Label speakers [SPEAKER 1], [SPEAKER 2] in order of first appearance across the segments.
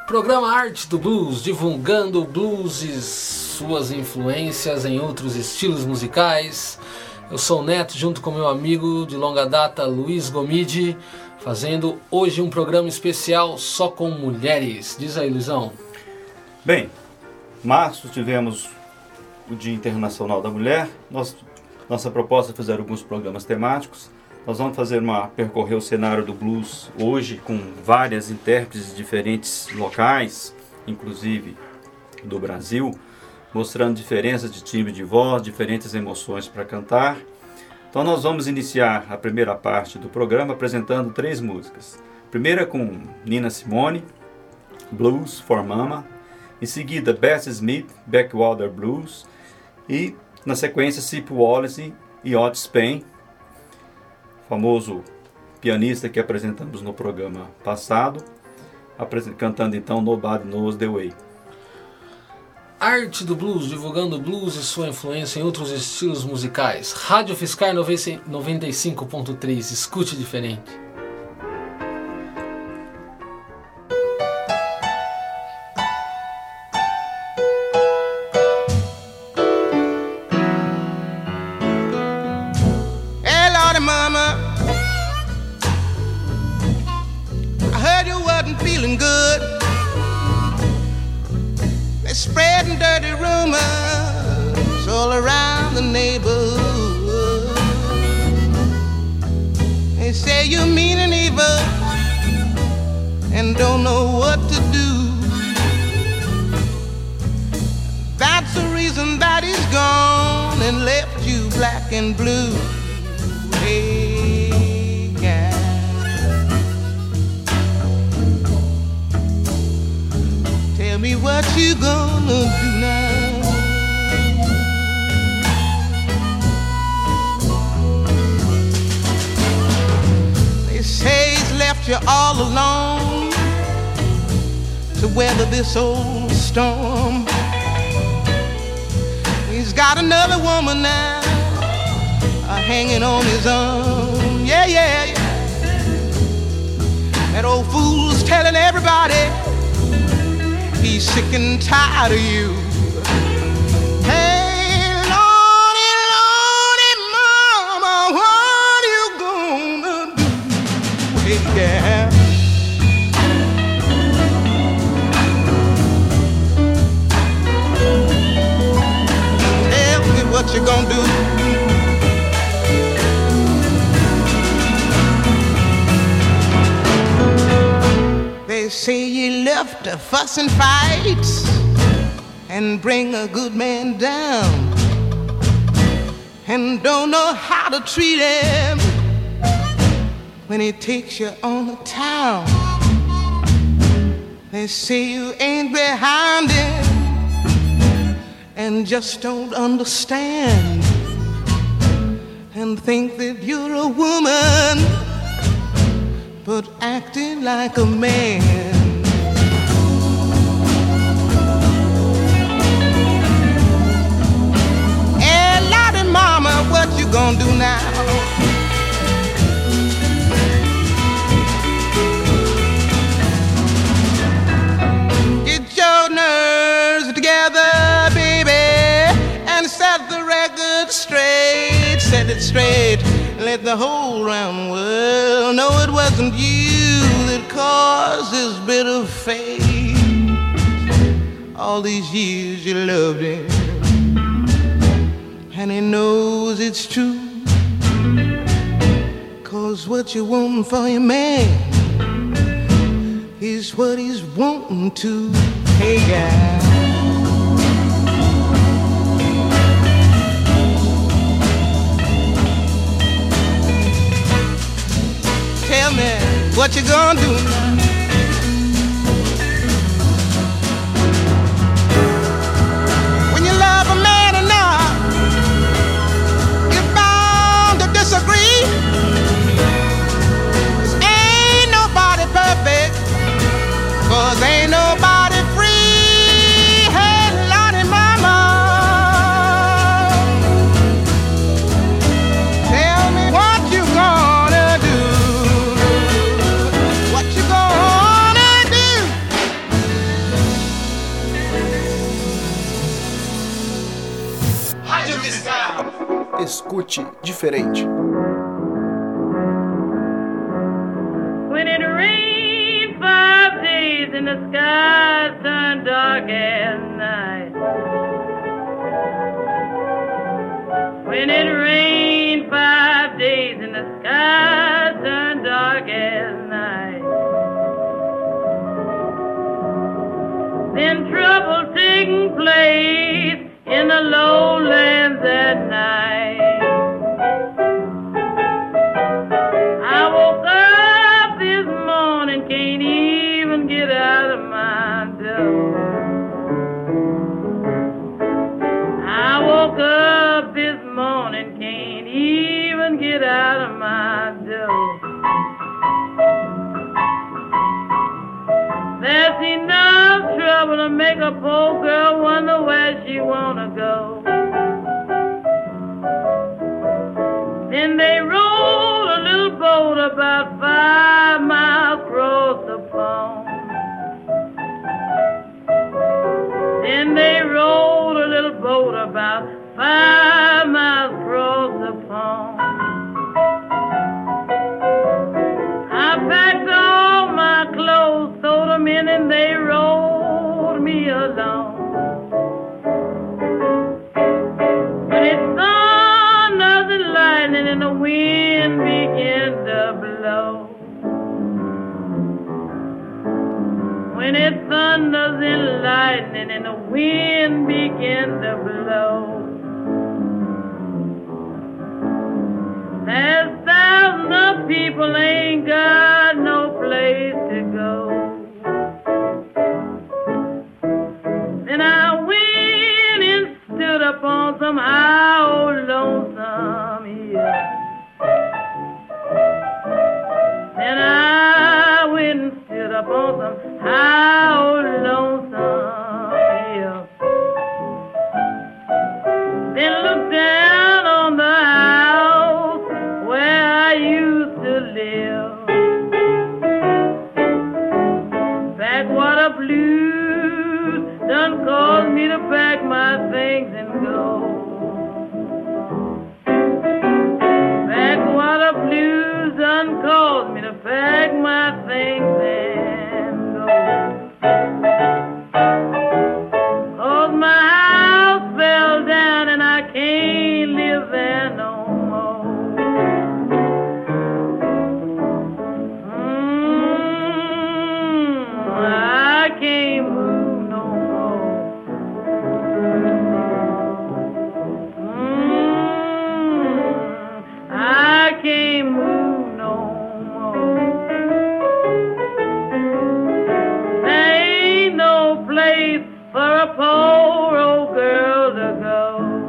[SPEAKER 1] Programa Arte do Blues, divulgando o blues e suas influências em outros estilos musicais. Eu sou o Neto, junto com meu amigo de longa data, Luiz Gomide, fazendo hoje um programa especial só com mulheres. Diz aí, Luizão.
[SPEAKER 2] Bem, março tivemos o Dia Internacional da Mulher. Nossa proposta é fazer alguns programas temáticos. Nós vamos percorrer o cenário do blues hoje com várias intérpretes de diferentes locais, inclusive do Brasil, mostrando diferenças de timbre de voz, diferentes emoções para cantar. Então nós vamos iniciar a primeira parte do programa apresentando 3 músicas. Primeira com Nina Simone, Blues for Mama. Em seguida, Bessie Smith, Backwater Blues. E na sequência, Cip Wallace e Otis Payne, famoso pianista que apresentamos no programa passado, cantando então Nobody Knows the Way.
[SPEAKER 1] Arte do Blues, divulgando o blues e sua influência em outros estilos musicais. Rádio Fiscar 95.3, escute diferente.
[SPEAKER 3] Spreading dirty rumors all around the neighborhood. They say you're mean and evil and don't know what to do. That's the reason that he's gone and left you black and blue. Hey, yeah. Tell me what you gonna do now. They say he's left you all alone to weather this old storm. He's got another woman now hanging on his arm. Yeah, yeah, yeah. That old fool's telling everybody he's sick and tired of you. Hey, Lordy, Lordy, Mama, what are you gonna do? Hey, yeah. Tell me what you gonna do. They say you left to fuss and fight and bring a good man down and don't know how to treat him when he takes you on the town. They say you ain't behind him and just don't understand and think that you're a woman but acting like a man. Hey, Lottie Mama, what you gonna do now? Get your nerves together, baby, and set the record straight, set it straight. Let the whole round world know it wasn't you that caused this bitter fate. All these years you loved him, and he knows it's true. 'Cause what you want for your man is what he's wanting to. Hey, guy. Tell me what you gonna do now. When you love a man enough, you're bound to disagree. 'Cause ain't nobody perfect, 'cause ain't nobody free. Hey, Lordy Mama, tell me what you gonna do. What you gonna
[SPEAKER 4] escute diferente.
[SPEAKER 5] When it rained 5 days and the sky turned dark as night. When it rained 5 days and the sky turned dark as night. Then trouble taking place in the lowlands at night. I woke up this morning, can't even get out of my door. I woke up this morning, can't even get out of my door. There's enough trouble to make a poor girl wonder where she wanna go. Then they rowed a little boat about 5 miles across the pond. Then they rowed a little boat about 5 miles across the pond. I packed all my clothes, threw them in, and they rolled me along. When it thunders and lightning and the wind began to blow. When it thunders and lightning and the wind began to blow. There's thousands of people ain't got no place to go. Then I went and stood upon some high old lonesome hill. Then I went and stood upon some high old lonesome hill. Then looked down on the house where I used to live. Backwater blues done caused me to pack my things and go. Backwater blues done caused me to pack my things and go. 'Cause my house fell down and I can't live there no more. I can't move no more. I can't move no more. There ain't no place for a poor old girl to go.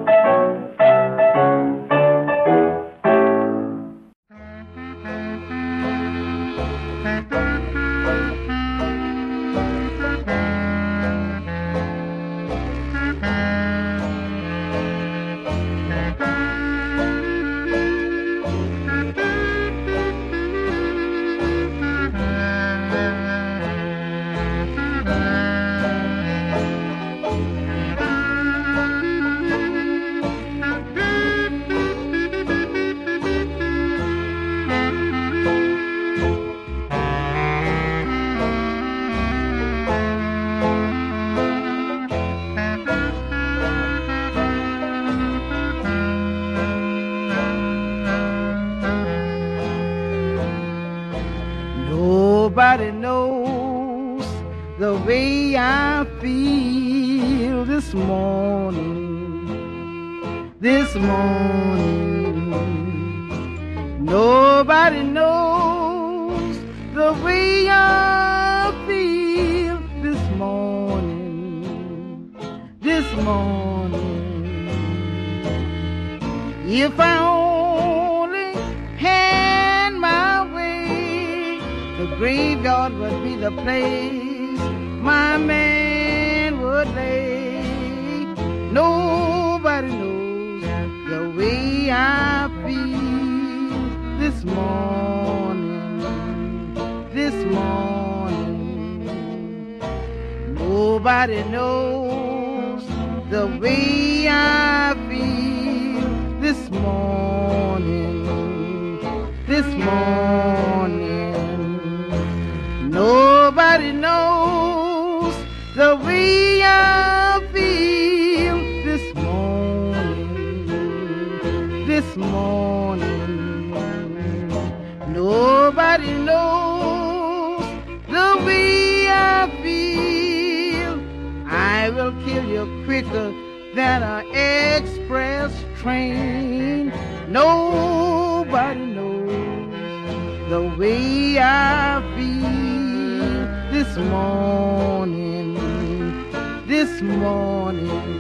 [SPEAKER 3] Nobody knows the way I feel this morning. This morning. Nobody knows the way I feel this morning. This morning. If I only had my way, the graveyard would be the place my man would lay. Nobody knows the way I feel this morning. This morning. Nobody knows the way I feel this this morning, this morning. Nobody knows the way I feel this morning, this morning. Nobody knows the way I feel. I will kill you quicker than an express train. Nobody knows the way I feel this morning, this morning.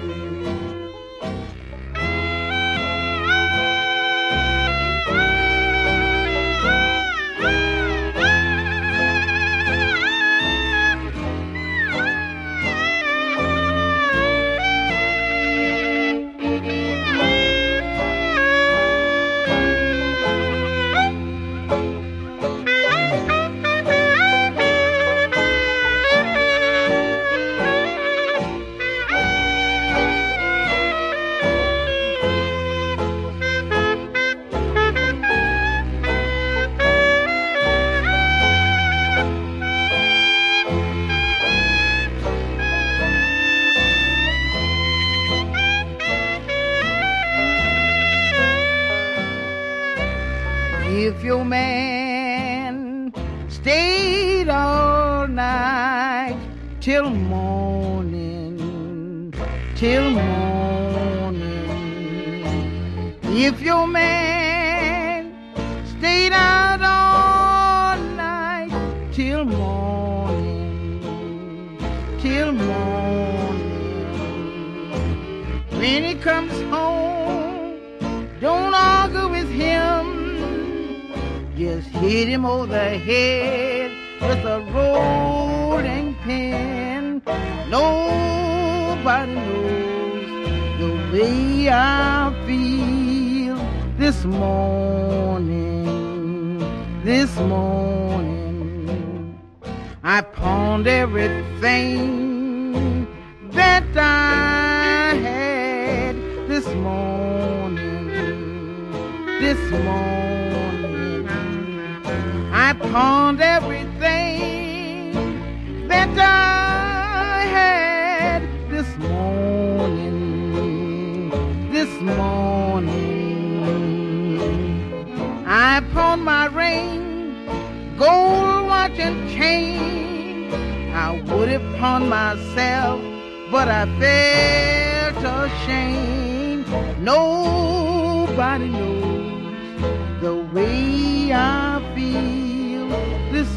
[SPEAKER 3] If your man stayed all night till morning, till morning. If your man stayed out all night till morning, till morning. When he comes home, don't argue with him. Just hit him over the head with a rolling pin. Nobody knows the way I feel this morning, this morning. I pawned everything that I had this morning, this morning. I pawned everything that I had this morning, this morning. I pawned my ring, gold watch and chain. I would have pawned myself, but I felt ashamed. Nobody knows the way I feel this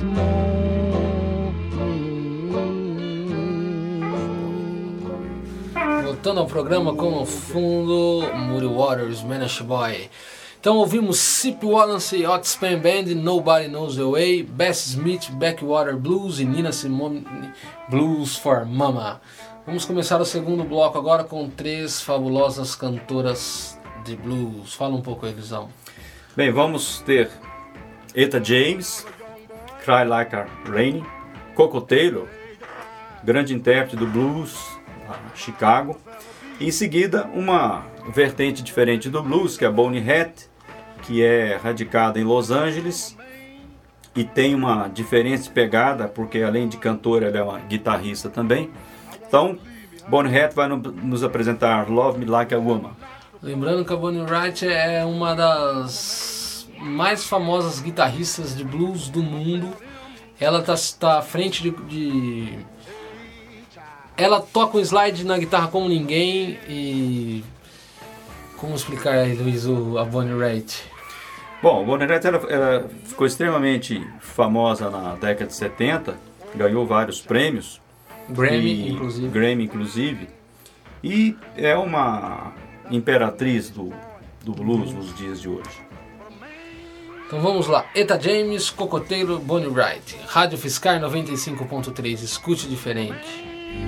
[SPEAKER 3] morning.
[SPEAKER 1] Voltando ao programa com o fundo, Muddy Waters, Manish Boy. Então ouvimos Cip Wallace e Otis Spann Band, Nobody Knows the Way, Bessie Smith, Backwater Blues e Nina Simone, Blues for Mama. Vamos começar o segundo bloco agora com 3 fabulosas cantoras de blues. Fala um pouco aí, Visão.
[SPEAKER 2] Bem, vamos ter Etta James, Cry Like a Rain, Coco Taylor, grande intérprete do blues, Chicago. E em seguida, uma vertente diferente do blues, que é a Bonnie Raitt, que é radicada em Los Angeles e tem uma diferente pegada, porque além de cantora, ela é uma guitarrista também. Então, Bonnie Raitt vai nos apresentar Love Me Like a Woman.
[SPEAKER 1] Lembrando que a Bonnie Raitt é uma das mais famosas guitarristas de blues do mundo. Ela está à frente de... Ela toca um slide na guitarra como ninguém e... Como explicar aí, Luiz, a Bonnie Raitt?
[SPEAKER 2] Bom, a Bonnie Raitt ela ficou extremamente famosa na década de 70, ganhou vários prêmios.
[SPEAKER 1] Grammy,
[SPEAKER 2] inclusive. E é uma imperatriz do blues nos dias de hoje.
[SPEAKER 1] Então vamos lá. Etta James, Coco Taylor, Bonnie Raitt. Rádio Fiscar 95.3. Escute diferente.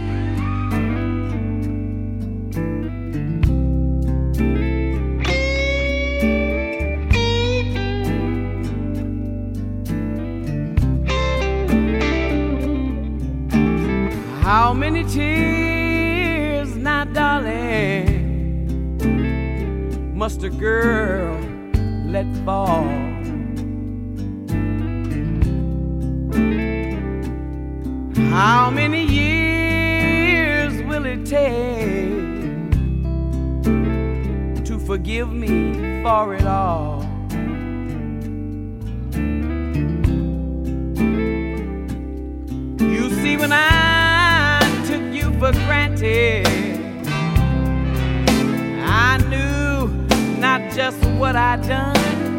[SPEAKER 3] How many tears now, darling,
[SPEAKER 4] must a girl let fall? How many years will it take to forgive me for it all? You see, when I took you for granted, I knew not just what I'd done.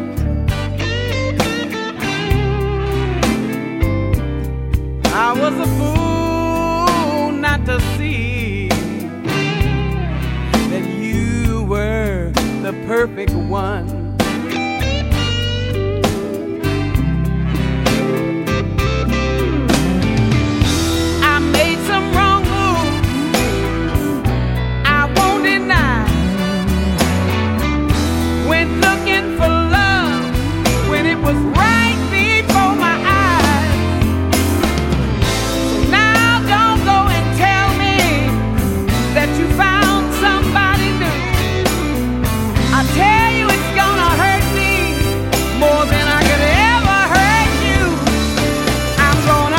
[SPEAKER 4] I was a fool not to see that you were the perfect one. I made some wrong moves, I won't deny. Went looking for love when it was right before my eyes. So now don't go and tell me that you found somebody new. I tell you it's gonna hurt me more than I could ever hurt you. I'm gonna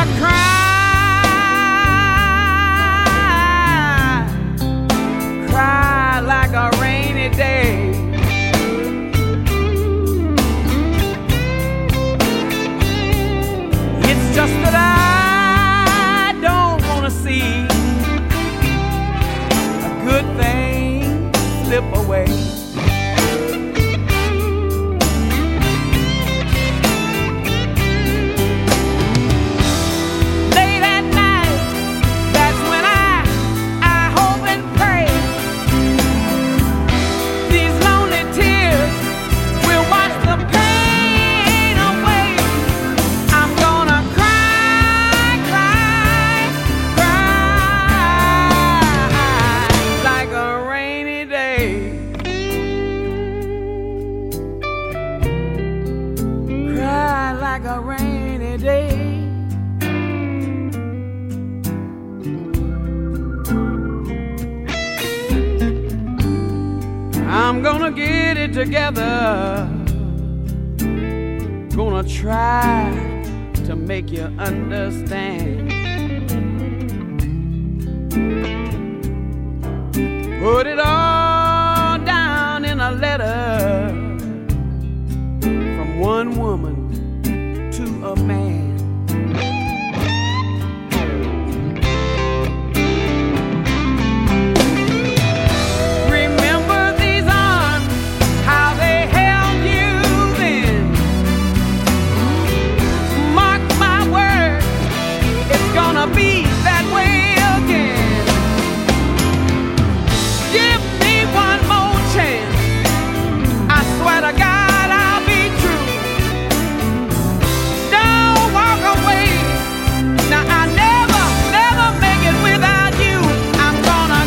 [SPEAKER 4] cry like a rainy day. It's just that I don't wanna see a good thing slip away. Late at night, that's when I hope and pray these lonely tears will wash the pain away. I'm gonna cry, cry, cry like a rainy day. Cry like a rainy day. I'm gonna get it together. Gonna try to make you understand. Put it all down in a letter from one woman to a man. Remember these arms, how they held you then. Mark my words, it's gonna be that way again. Give me one more chance. I swear to God I'll be true. Don't walk away. Now I never, never make it without you. I'm gonna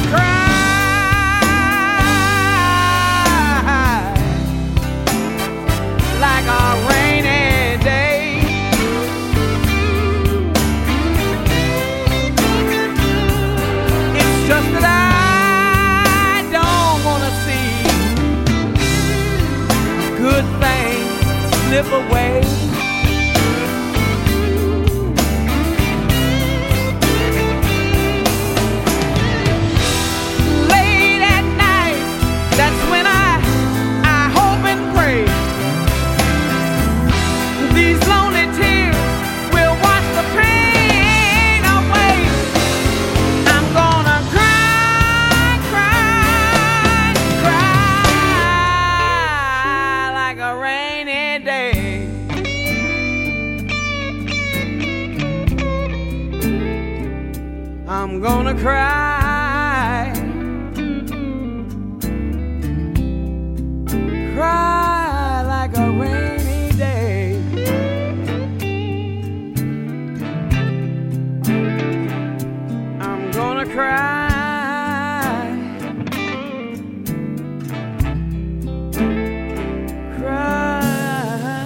[SPEAKER 4] cry like a rainy day. It's just that I don't wanna see good things slip away. Late at night, that's when I hope and pray these lonely tears will wash the pain away. I'm gonna cry, cry, cry like a rainy day. I'm gonna cry, cry like a rainy day. I'm gonna cry, cry.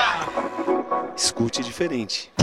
[SPEAKER 6] Escute diferente.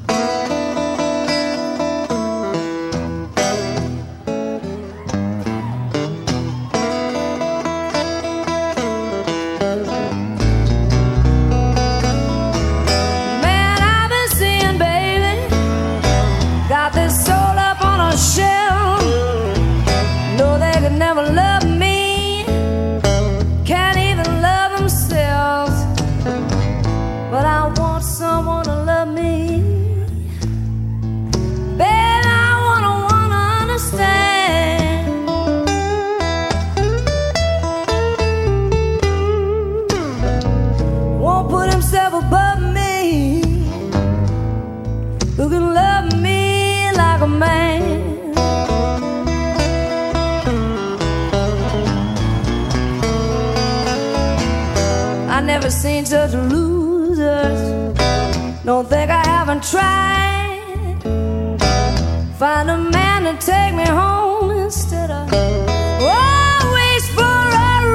[SPEAKER 7] Never seen such losers. Don't think I haven't tried. Find a man to take me home instead of always for a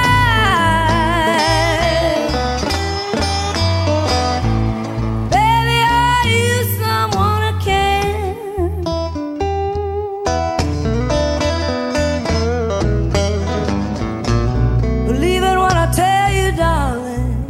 [SPEAKER 7] ride. Baby, are you someone who can believe it when I tell you, darling?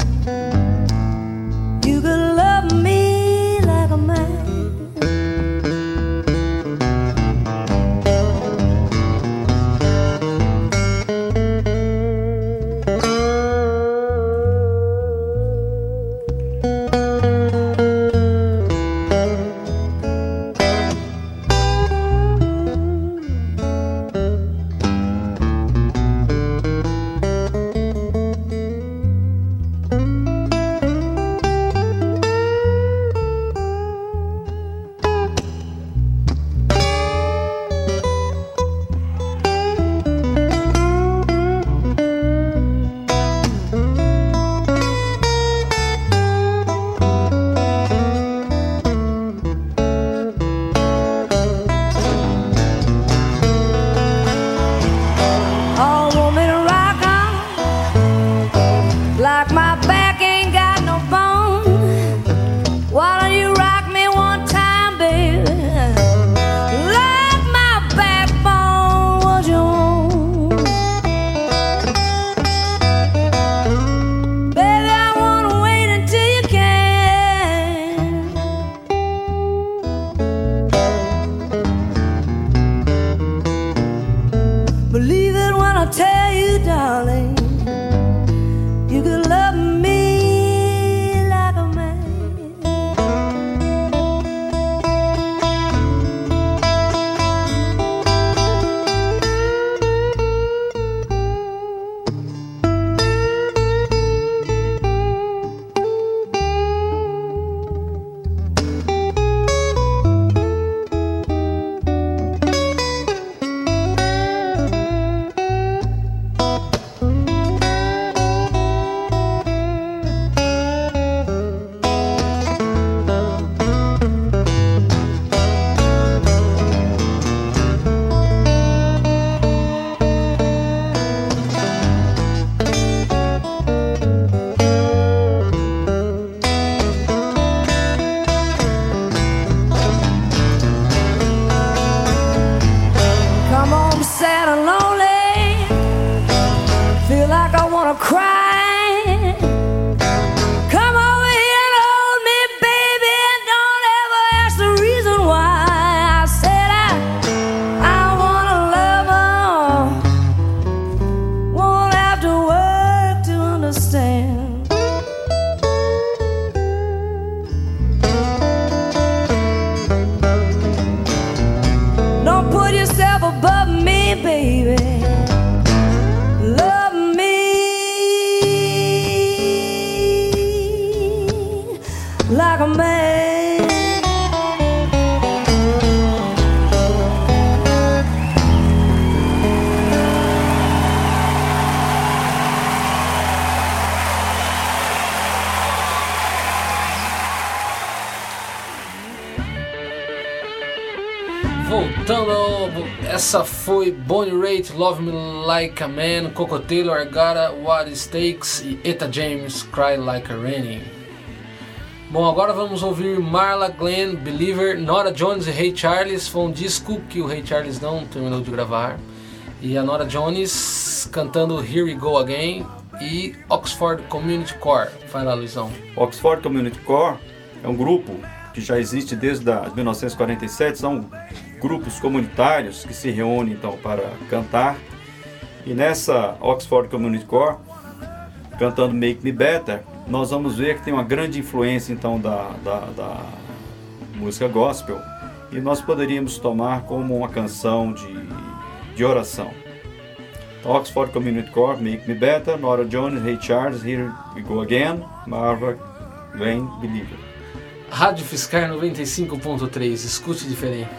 [SPEAKER 7] Like a man.
[SPEAKER 1] Voltando ao... Essa foi Bonnie Raitt, Love Me Like a Man, Coco Taylor, I Got What It Takes e Etta James, Cry Like a Rainy. Bom, agora vamos ouvir Marla Glenn, Believer, Nora Jones e Ray Charles. Foi um disco que o Ray Charles não terminou de gravar. E a Nora Jones cantando Here We Go Again e Oxford Community Corps. Vai lá, Luizão.
[SPEAKER 2] Oxford Community Corps é um grupo que já existe desde 1947. São grupos comunitários que se reúnem então para cantar. E nessa Oxford Community Corps, cantando Make Me Better, nós vamos ver que tem uma grande influência então da música gospel, e nós poderíamos tomar como uma canção de oração. Então, Oxford Community Corps, Make Me Better, Nora Jones, Ray Charles, Here We Go Again, Marla Glenn, Believer.
[SPEAKER 1] Rádio Fiscar 95.3, escute diferente.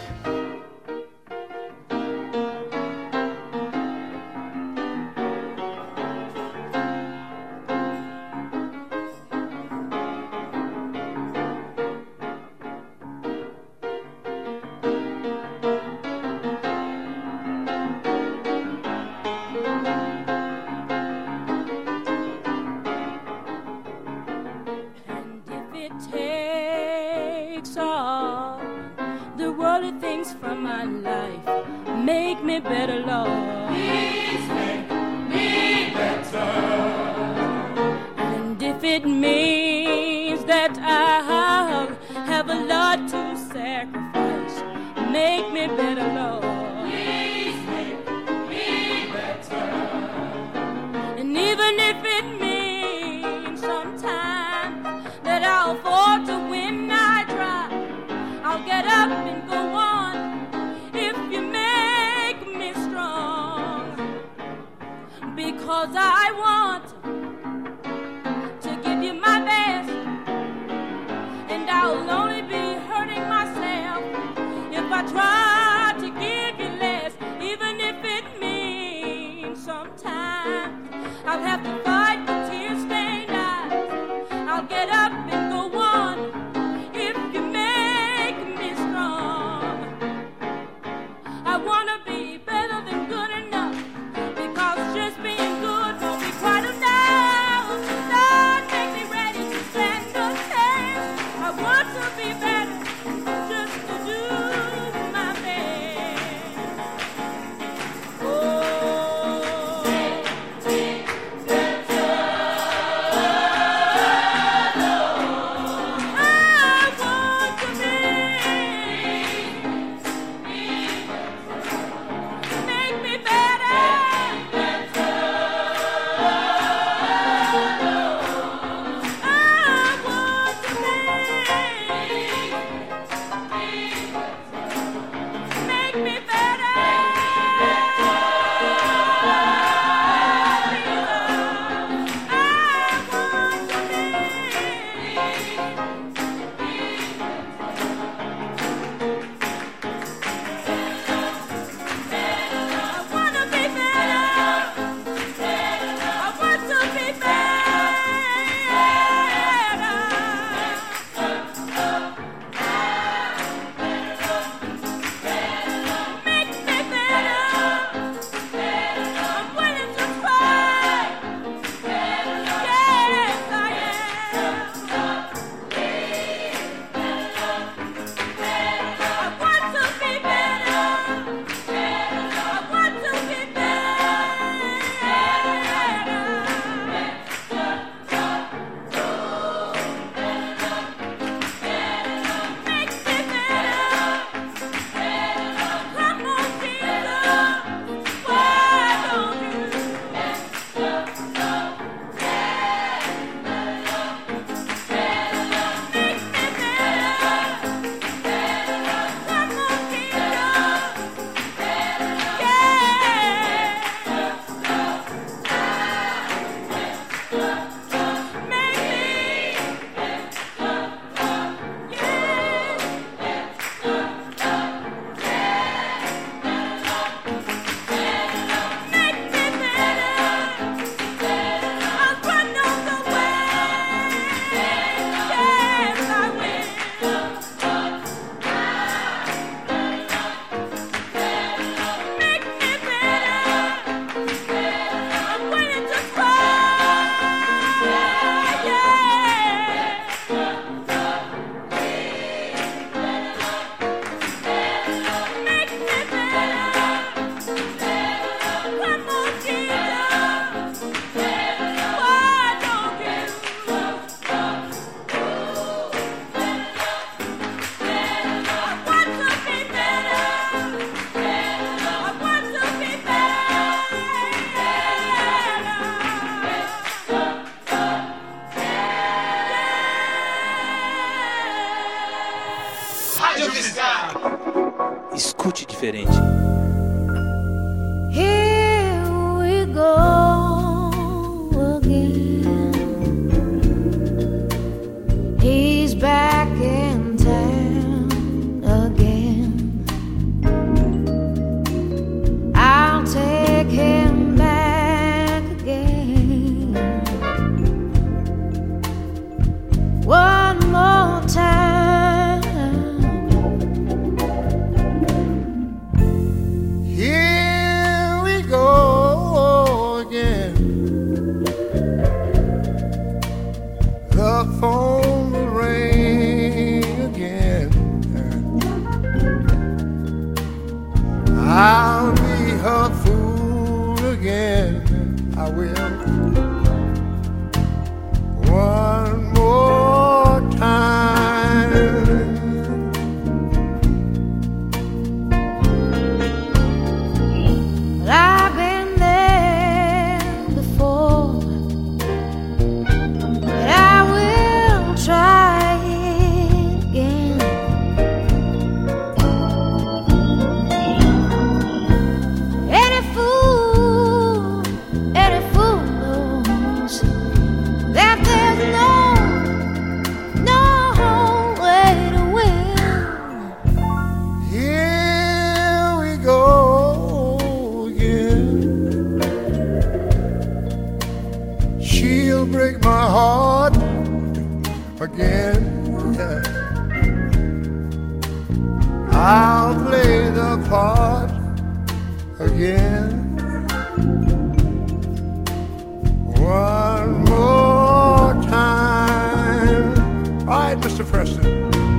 [SPEAKER 6] Rádio Fiscal.
[SPEAKER 8] Escute diferente.
[SPEAKER 7] Here we go again. He's back in town again. I'll take him back again. One more time.
[SPEAKER 3] Here we go again. The phone will ring again. I'll be her fool again. I will. One more time.
[SPEAKER 7] But I've been there before, and I will try it again. Any fool knows that there's no way to win.
[SPEAKER 3] Here we go again. She'll break my heart again. I'll play the part again. One more time. All right, Mr. Preston.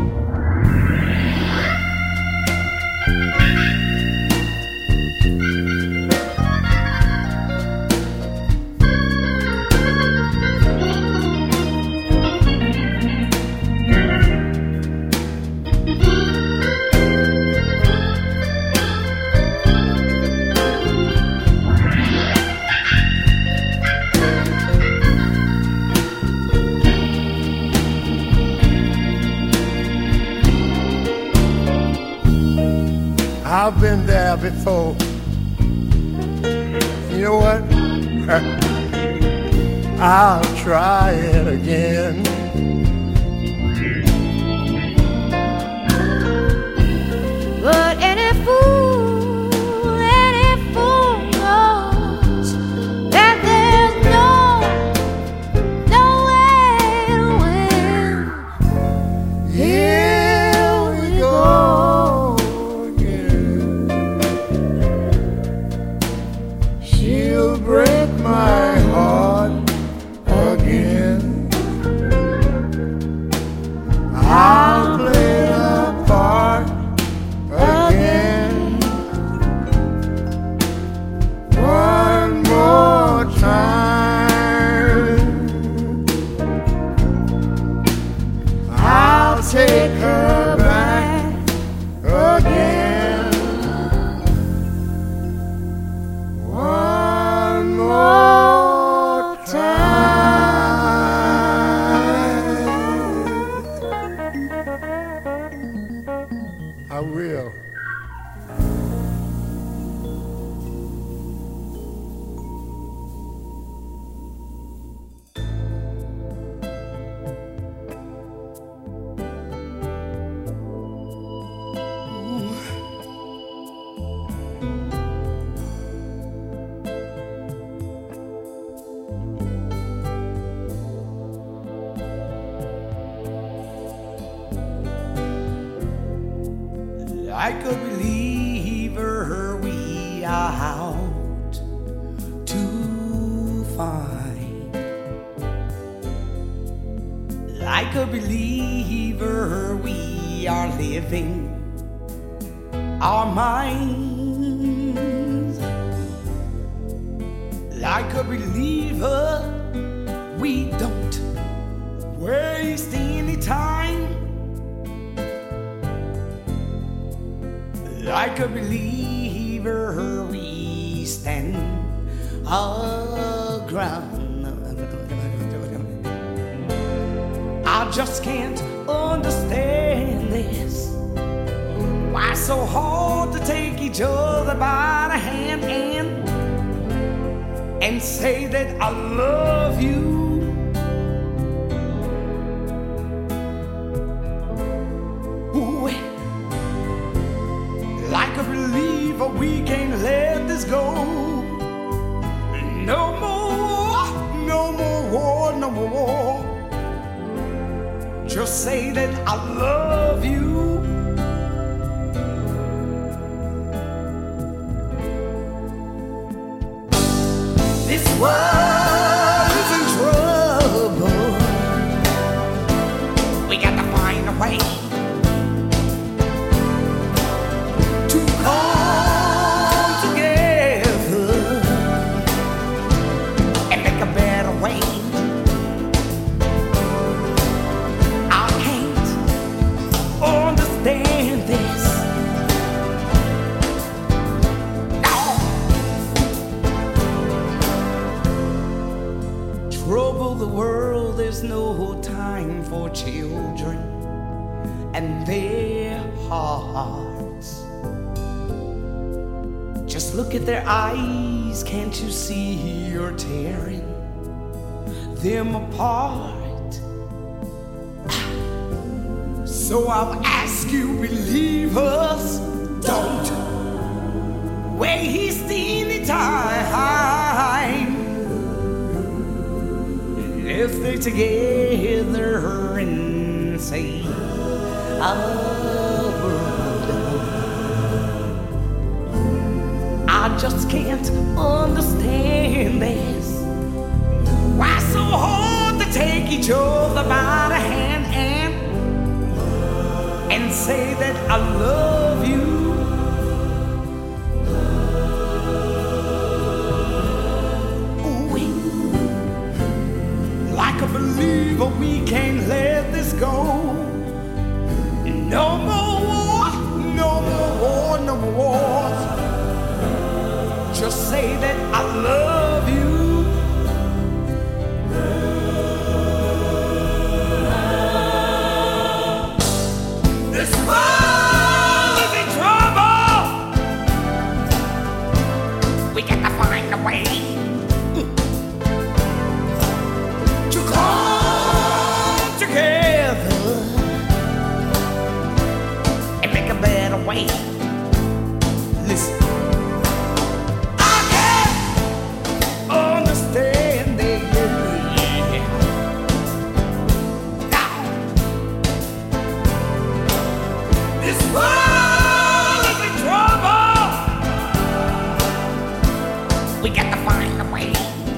[SPEAKER 3] I've been there before. You know what? I'll try it again.
[SPEAKER 7] But any fool knows that there's no way to win.
[SPEAKER 3] Here we go again. She'll break my heart again. I'll play the part again. One more time. I'll take her back again. One more time. I will.
[SPEAKER 9] Like a believer, we are out to find. Like a believer, we are living our minds. Like a believer, we don't waste any time. Like a believer, we stand our ground. I just can't understand this. so hard to take each other by the hand and say that I love you? Ooh, like a believer, we can't let this go. No more, no more war, no more war. Just say that I love you. This world is in trouble. We got to find a way to come together and make a better way. I can't understand this. Trouble the world, there's no time for children and their hearts. Just look at their eyes, can't you see you're tearing them apart? So I'll ask you, believers, don't waste any time. Let's stay together and say our word. I just can't understand this. Why so hard to take each other by the hand and say that I love you? Like a believer, we can't let this go. No more war, no more war, no more wars. Just say that I love you. This world is in trouble. We got to find a way to come together and make a better way. Listen, I can't understand it. Now, this world is in trouble. We got to find a way.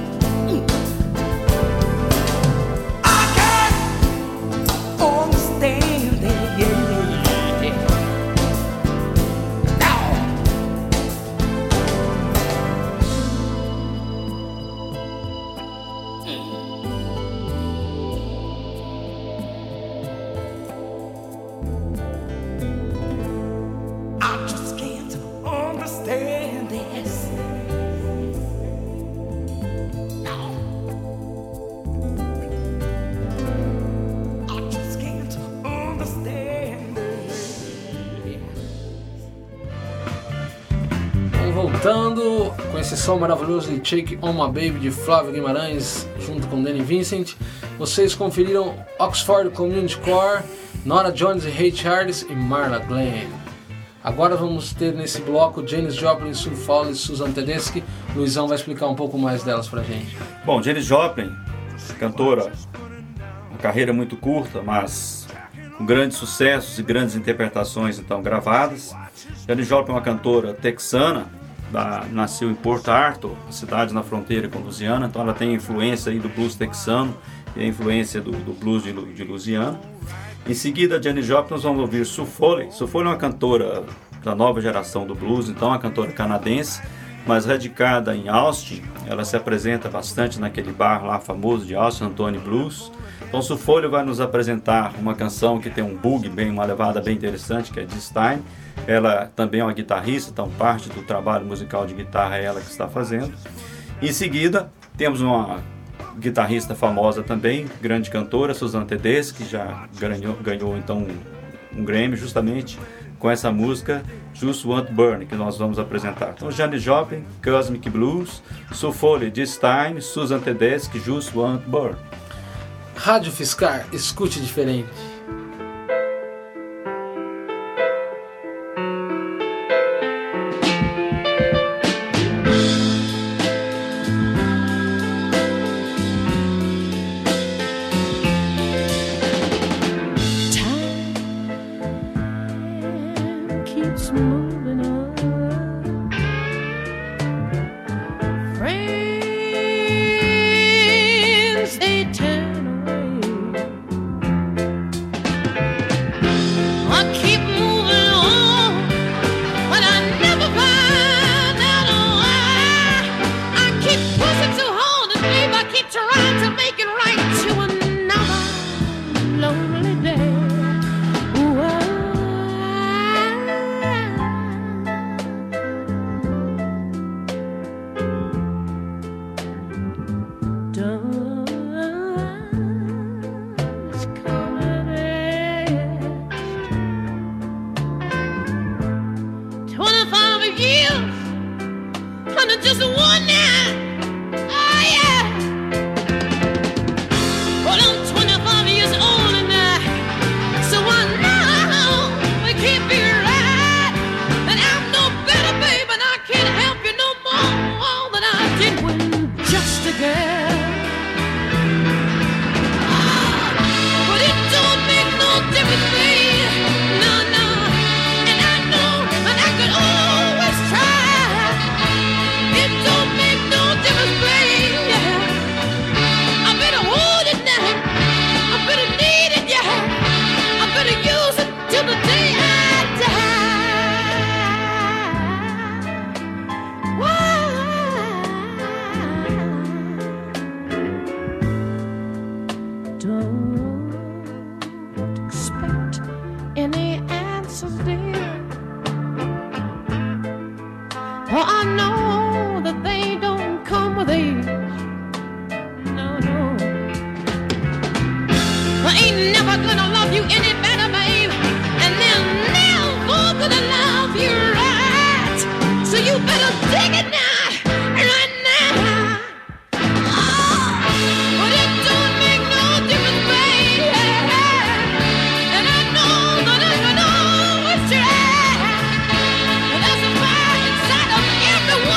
[SPEAKER 9] Understand it, yeah. Now, I just can't understand this. No. I just can't understand this.
[SPEAKER 1] Vamos voltando com esse som maravilhoso de Shake On My Baby de Flávio Guimarães junto com Danny Vincent. Vocês conferiram Oxford Community Choir, Nora Jones e Ray Charles e Marla Glenn. Agora vamos ter nesse bloco Janis Joplin, Sue Foley e Susan Tedeschi. Luizão vai explicar um pouco mais delas pra gente.
[SPEAKER 2] Bom, Janis Joplin, cantora, uma carreira muito curta, mas com grandes sucessos e grandes interpretações então gravadas. Janis Joplin é uma cantora texana, nasceu em Port Arthur, uma cidade na fronteira com Louisiana, então ela tem influência aí do blues texano e a influência do blues de Louisiana. Em seguida, a Janis Joplin, nós vamos ouvir Sue Foley. Sue Foley é uma cantora da nova geração do blues, então uma cantora canadense, mas radicada em Austin. Ela se apresenta bastante naquele bar lá famoso de Austin, Anthony Blues. Então Sue Foley vai nos apresentar uma canção que tem um bug, uma levada bem interessante, que é This Time. Ela também é uma guitarrista, então parte do trabalho musical de guitarra é ela que está fazendo. Em seguida, temos uma guitarrista famosa também, grande cantora, Susan Tedeschi, que já ganhou então um Grammy justamente com essa música Just Want to Burn, que nós vamos apresentar. Então, Janis Joplin, Cosmic Blues, Sue Foley, This Time, Susan Tedeschi, Just Want to Burn.
[SPEAKER 1] Rádio Fiscar, escute diferente.
[SPEAKER 6] Everyone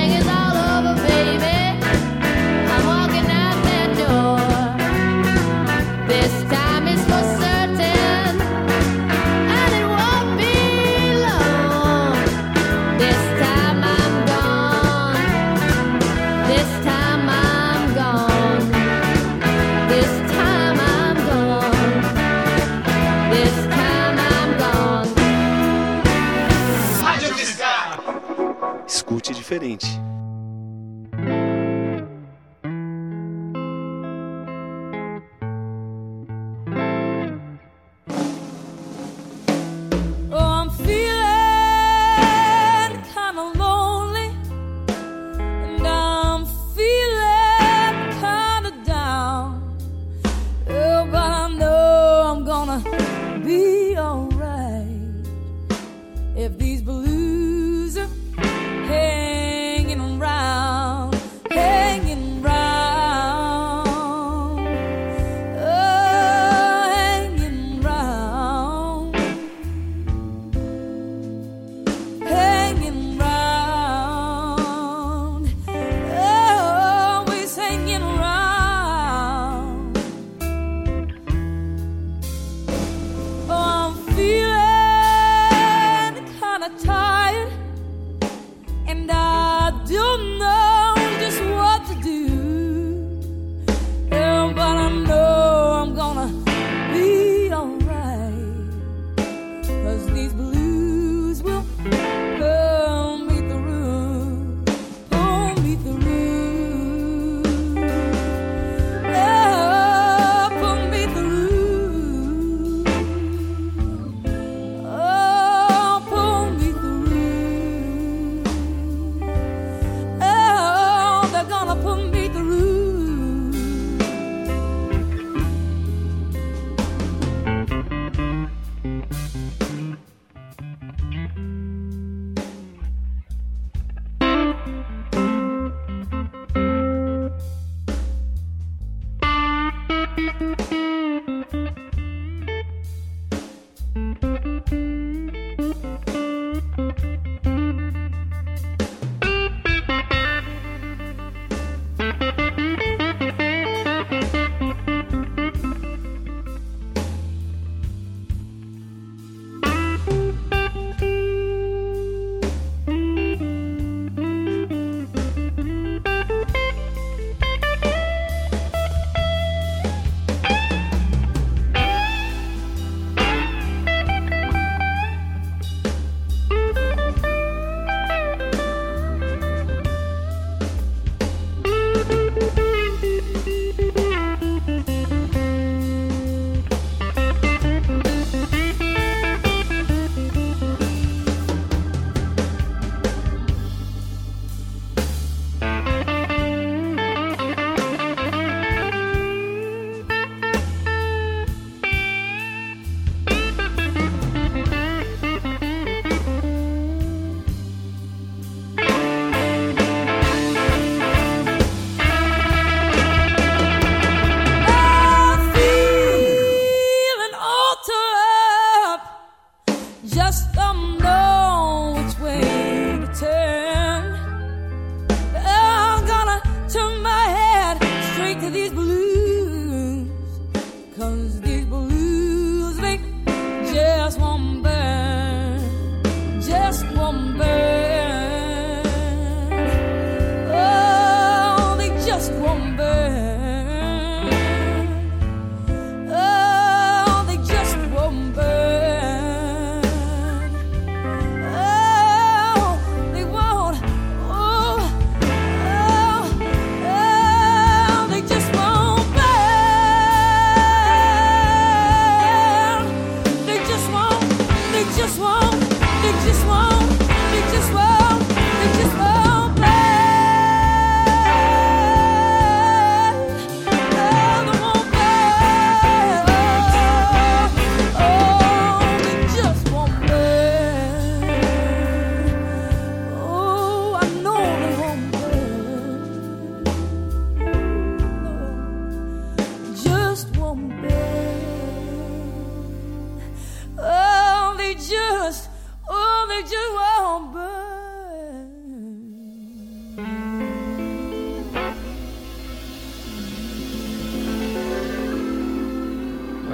[SPEAKER 7] everything is all over, baby. I'm walking out that door. This time is for certain, and it won't be long. This time I'm gone. This time I'm gone. This time I'm gone. This time I'm gone.
[SPEAKER 8] Escute diferente.
[SPEAKER 7] Oh, I'm feeling kind of lonely, and I'm feeling kind of down. Oh, but I know I'm gonna be alright if these blues are hanging around, hanging round. Oh, hanging round. Hanging round, always hanging around. Oh, I'm feeling kinda tired, and I don't know just what to do. Oh, but I know I'm gonna be alright, 'cause these blues will pull me through, pull me through. Oh, pull me through. Oh, pull me through. Oh, they're gonna pull me through. I'm feeling all tore up, just don't know which way to turn. I'm gonna turn my head straight to these blues, 'cause these blues, they just won't burn, just won't burn. Oh, they just won't burn. Oh, they just won't burn. Oh, they won't. Oh, oh, oh, they just won't burn. They just won't. They just won't. They just won't. They just won't. They just won't burn.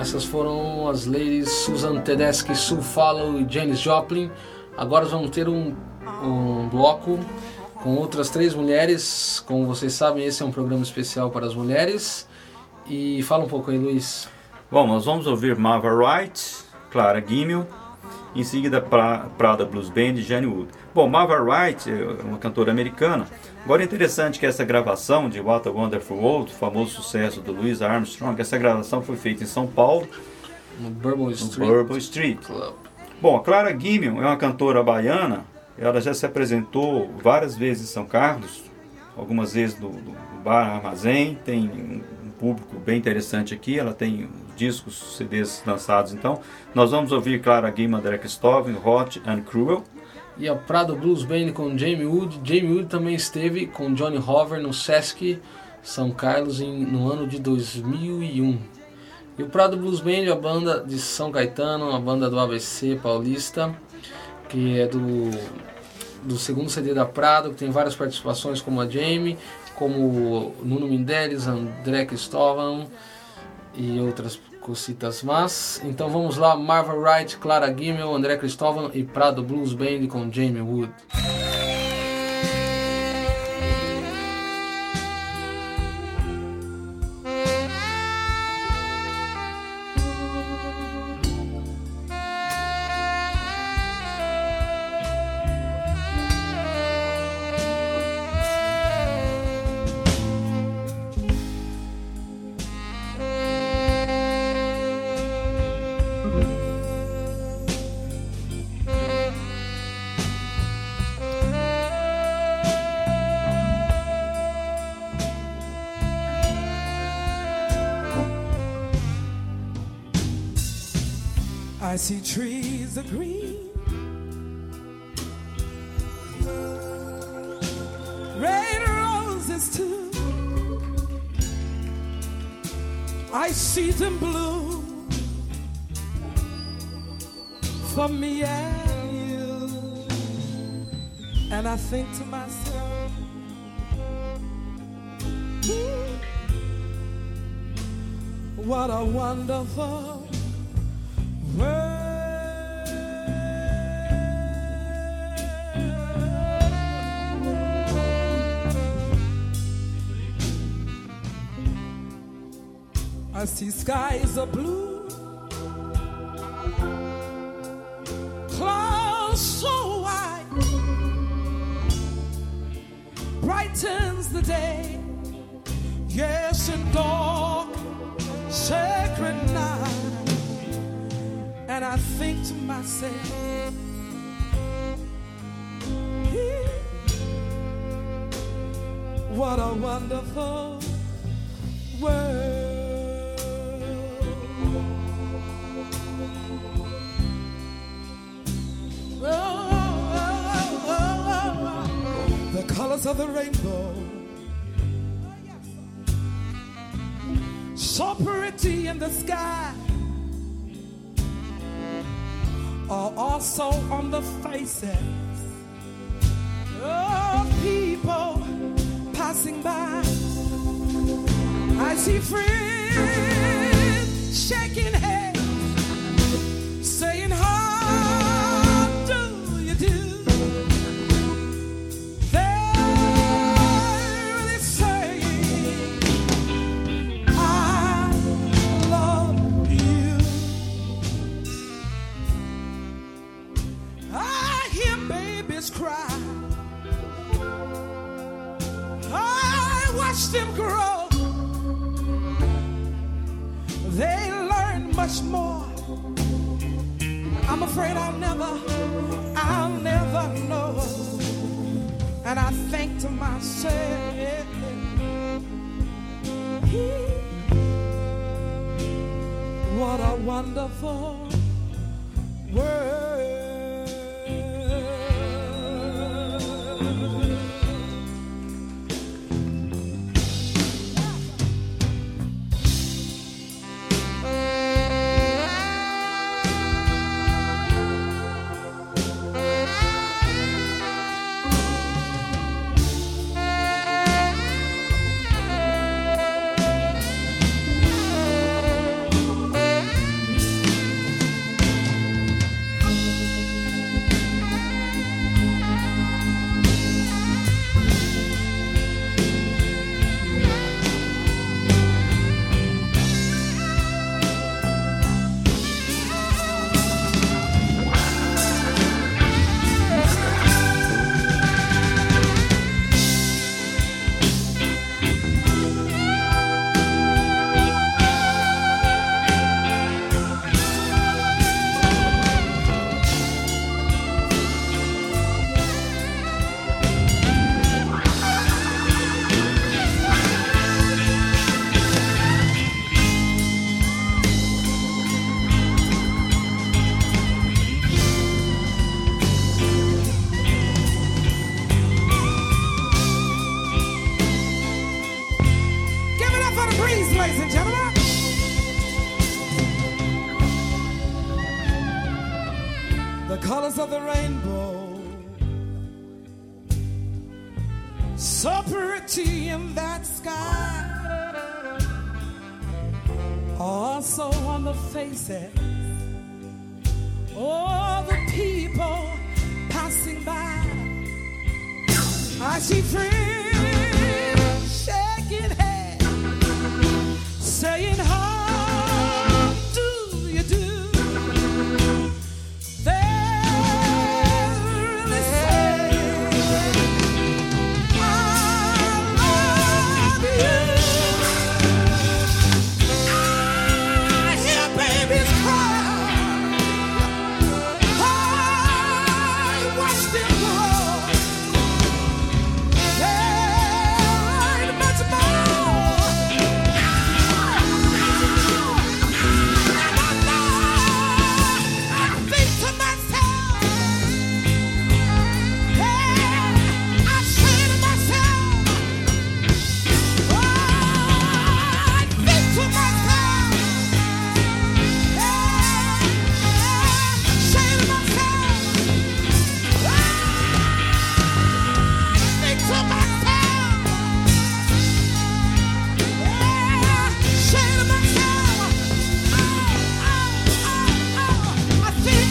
[SPEAKER 1] Essas foram as ladies Susan Tedeschi, Sue Follow e Janis Joplin. Agora vamos ter um bloco com outras 3 mulheres. Como vocês sabem, esse é um programa especial para as mulheres. E fala um pouco aí, Luiz.
[SPEAKER 2] Bom, nós vamos ouvir Marva Wright, Clara Gimmel, em seguida Prada Blues Band e Janie Wood. Bom, Marva Wright é uma cantora americana. Agora é interessante que essa gravação de What a Wonderful World, o famoso sucesso do Louis Armstrong, essa gravação foi feita em São Paulo,
[SPEAKER 1] no Bourbon
[SPEAKER 2] Street
[SPEAKER 1] Club.
[SPEAKER 2] Bom, a Clara Gimmel é uma cantora baiana. Ela já se apresentou várias vezes em São Carlos, algumas vezes no Bar Armazém. Tem um público bem interessante aqui. Ela tem discos, CDs lançados. Então, nós vamos ouvir Clara Gimmel, André Cristóvão, Hot and Cruel.
[SPEAKER 1] E a Prado Blues Band com Jamie Wood. Jamie Wood também esteve com Johnny Hover no Sesc São Carlos no ano de 2001. E o Prado Blues Band, a banda de São Caetano, a banda do ABC paulista, que é do segundo CD da Prado, que tem várias participações como a Jamie, como Nuno Menderes, André Cristóvão e outras cositas más. Então vamos lá, Marva Wright, Clara Gimmel, André Cristóvão e Prado Blues Band com Jamie Wood.
[SPEAKER 9] I see trees of green, red roses too. I see them bloom for me and you. And I think to myself, what a wonderful world. I see skies of blue, clouds so white, brightens the day, yes, in dark, sacred night. And I think to myself, what a wonderful world. The colors of the rainbow, so pretty in the sky, are also on the faces of people passing by. I see friends shaking hands, saying, how do you do? They're really saying, I love you. I hear babies cry, I watch them grow. They learn much more. I'm afraid I'll never know. And I think to myself, what a wonderful world. ladies and gentlemen. The colors of the rainbow, so pretty in that sky, also on the faces of the people passing by. I see friends shaking hands, saying, how do you do? They're really saying, I love you. I hear babies cry, I watch them grow. There ain't much more. I think to myself, I say to myself, I think to myself, say to myself, think to myself, say to myself, I think,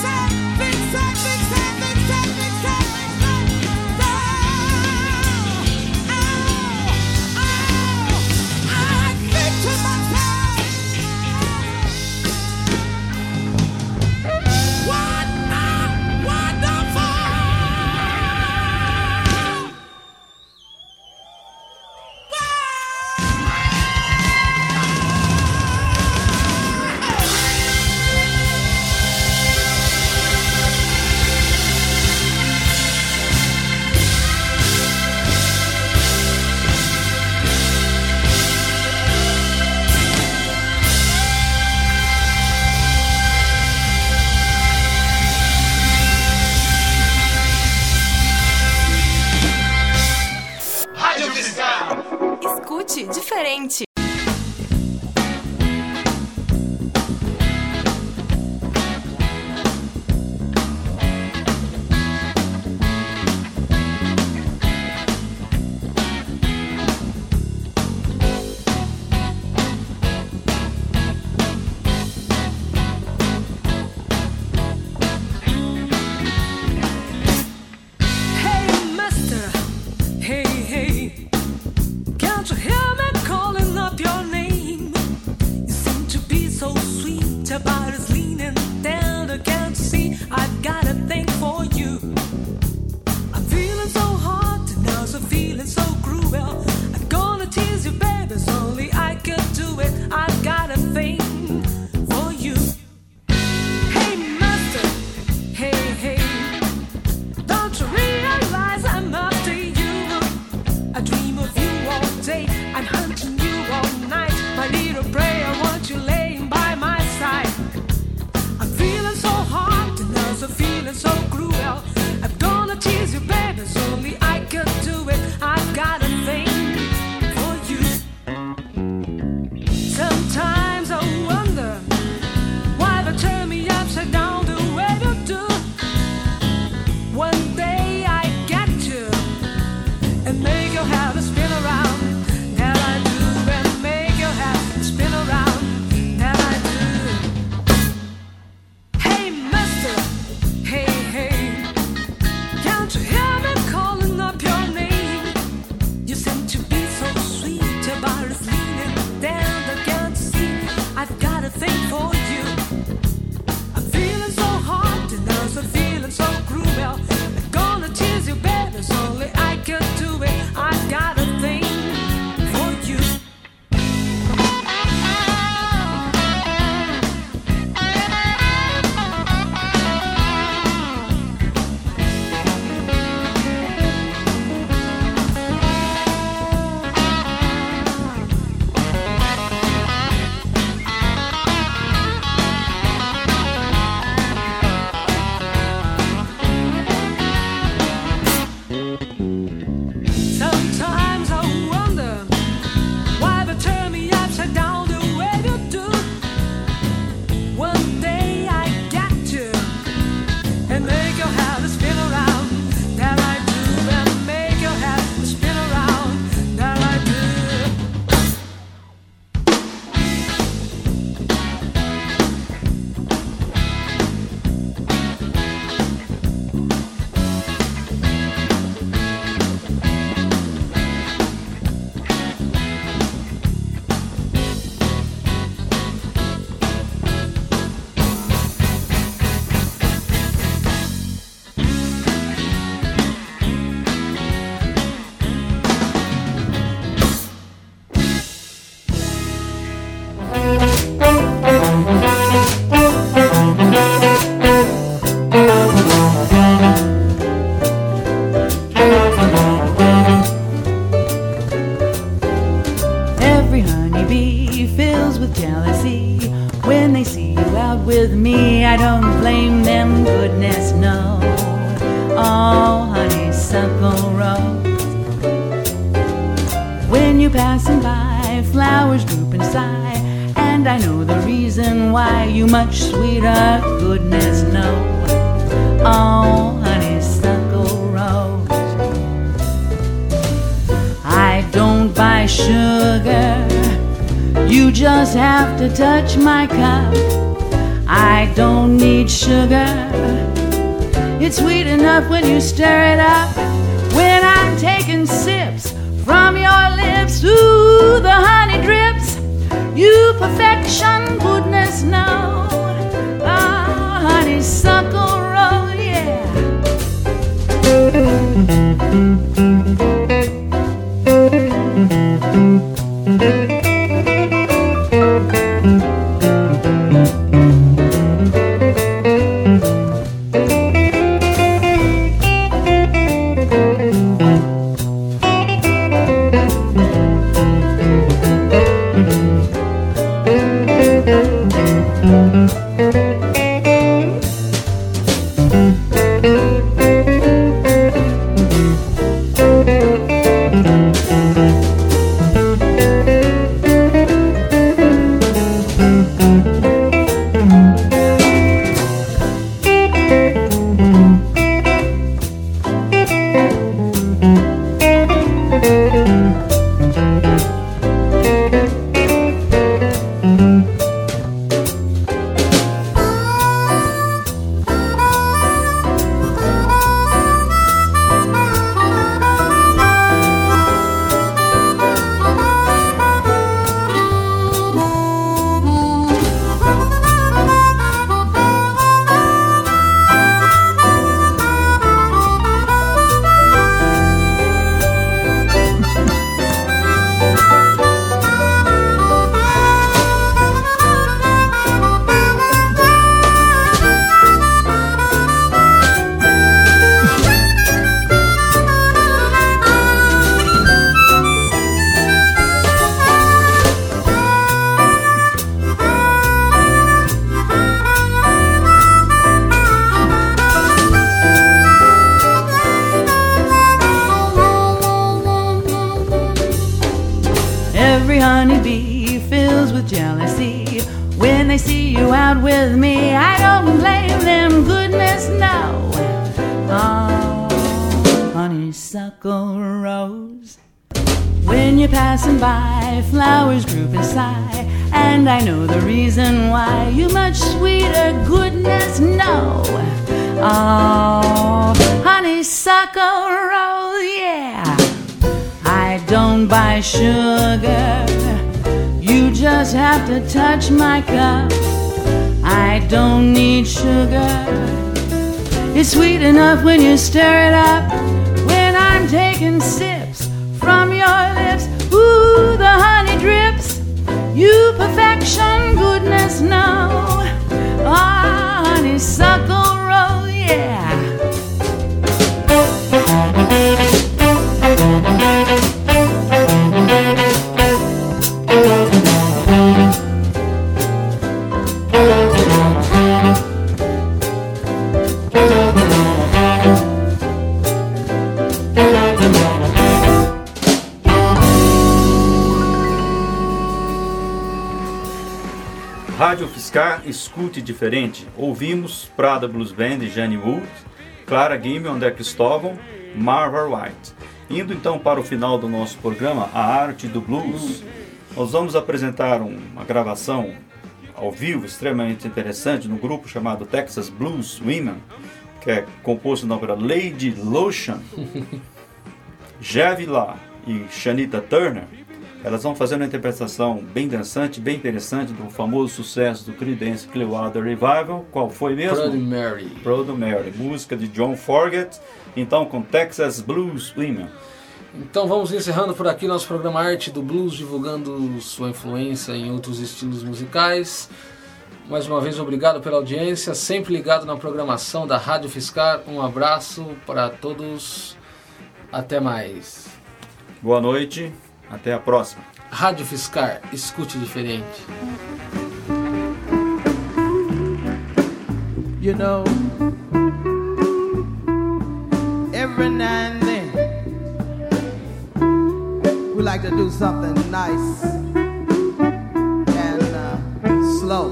[SPEAKER 6] Escute diferente.
[SPEAKER 7] Hey, mister. Hey, hey. Can't you hear me calling up your name? You seem to be so sweet, your body's leaning down. Can't you see I've got a thing for you? I'm feeling so hot and also feeling so cruel. I'm gonna tease you, baby, it's only I could do it. I've got a thing for you. Hey, master. Hey, hey. Don't you realize I'm after you? I dream of you all day, I'm hunting you all night. My little prey, I want you laying by my side. I'm feeling so hot and also feeling so cruel. I'm gonna tease you, baby, it's only I could do it. I've got a thing for you. Sometimes I wonder why they turn me upside down the way you do. One day I get you and make your head spin around. That I do, and make your head spin around. That I do. Hey, mister. Hey, hey. Can't you hear me calling up your name? You seem to be so sweet, your body's leaning down. I can't see I've got a thing for you. I'm feeling so hot and also feeling so cruel. I'm gonna tease you, baby, it's only I could do it. I've got a thing
[SPEAKER 10] goodness, no. Oh, honeysuckle rose. When you're passing by, flowers droop and sigh, and I know the reason why. You much sweeter, goodness, no. Oh, honeysuckle rose. I don't buy sugar, you just have to touch my cup. I don't need sugar, it's sweet enough when you stir it up. When I'm taking sips from your lips, ooh, the honey drips. You perfection, goodness, no. Ah, honeysuckle rose, yeah. Honeybee fills with jealousy when they see you out with me. I don't blame them, goodness, no. Oh, honeysuckle rose. When you're passing by, flowers droop and sigh, and I know the reason why. You much sweeter, goodness, no. Oh, honeysuckle rose, yeah. I don't buy sugar, you just have to touch my cup. I don't need sugar, it's sweet enough when you stir it up. When I'm taking sips from your lips, ooh, the honey drips. You perfection, goodness, no. Ah, honeysuckle rose, yeah.
[SPEAKER 2] Rádio Fiscar, escute diferente. Ouvimos Prada Blues Band de Janie Wood, Clara Gimel, André Cristóvão, Marva White. Indo então para o final do nosso programa, A Arte do Blues, nós vamos apresentar uma gravação ao vivo extremamente interessante no grupo chamado Texas Blues Women, que é composto na ópera Lady Lotion, Jevi La e Shanita Turner. Elas vão fazer uma interpretação bem dançante, bem interessante do famoso sucesso do Creedence Clearwater Revival. Qual foi mesmo?
[SPEAKER 1] Proud Mary.
[SPEAKER 2] Proud Mary, música de John Fogerty, então com Texas Blues Women.
[SPEAKER 1] Então vamos encerrando por aqui nosso programa Arte do Blues, divulgando sua influência em outros estilos musicais. Mais uma vez, obrigado pela audiência, sempre ligado na programação da Rádio Fiscar. Um abraço para todos, até mais.
[SPEAKER 2] Boa noite. Até a próxima.
[SPEAKER 1] Rádio Fiscar, escute diferente.
[SPEAKER 9] You know,
[SPEAKER 11] every now and then we like to do something nice and slow,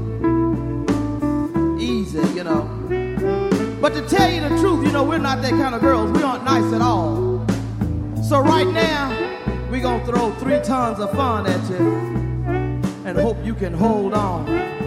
[SPEAKER 11] easy, you know. But to tell you the truth, you know, we're not that kind of girls. We aren't nice at all. So right now, we're gonna throw 3 tons of fun at you and hope you can hold on.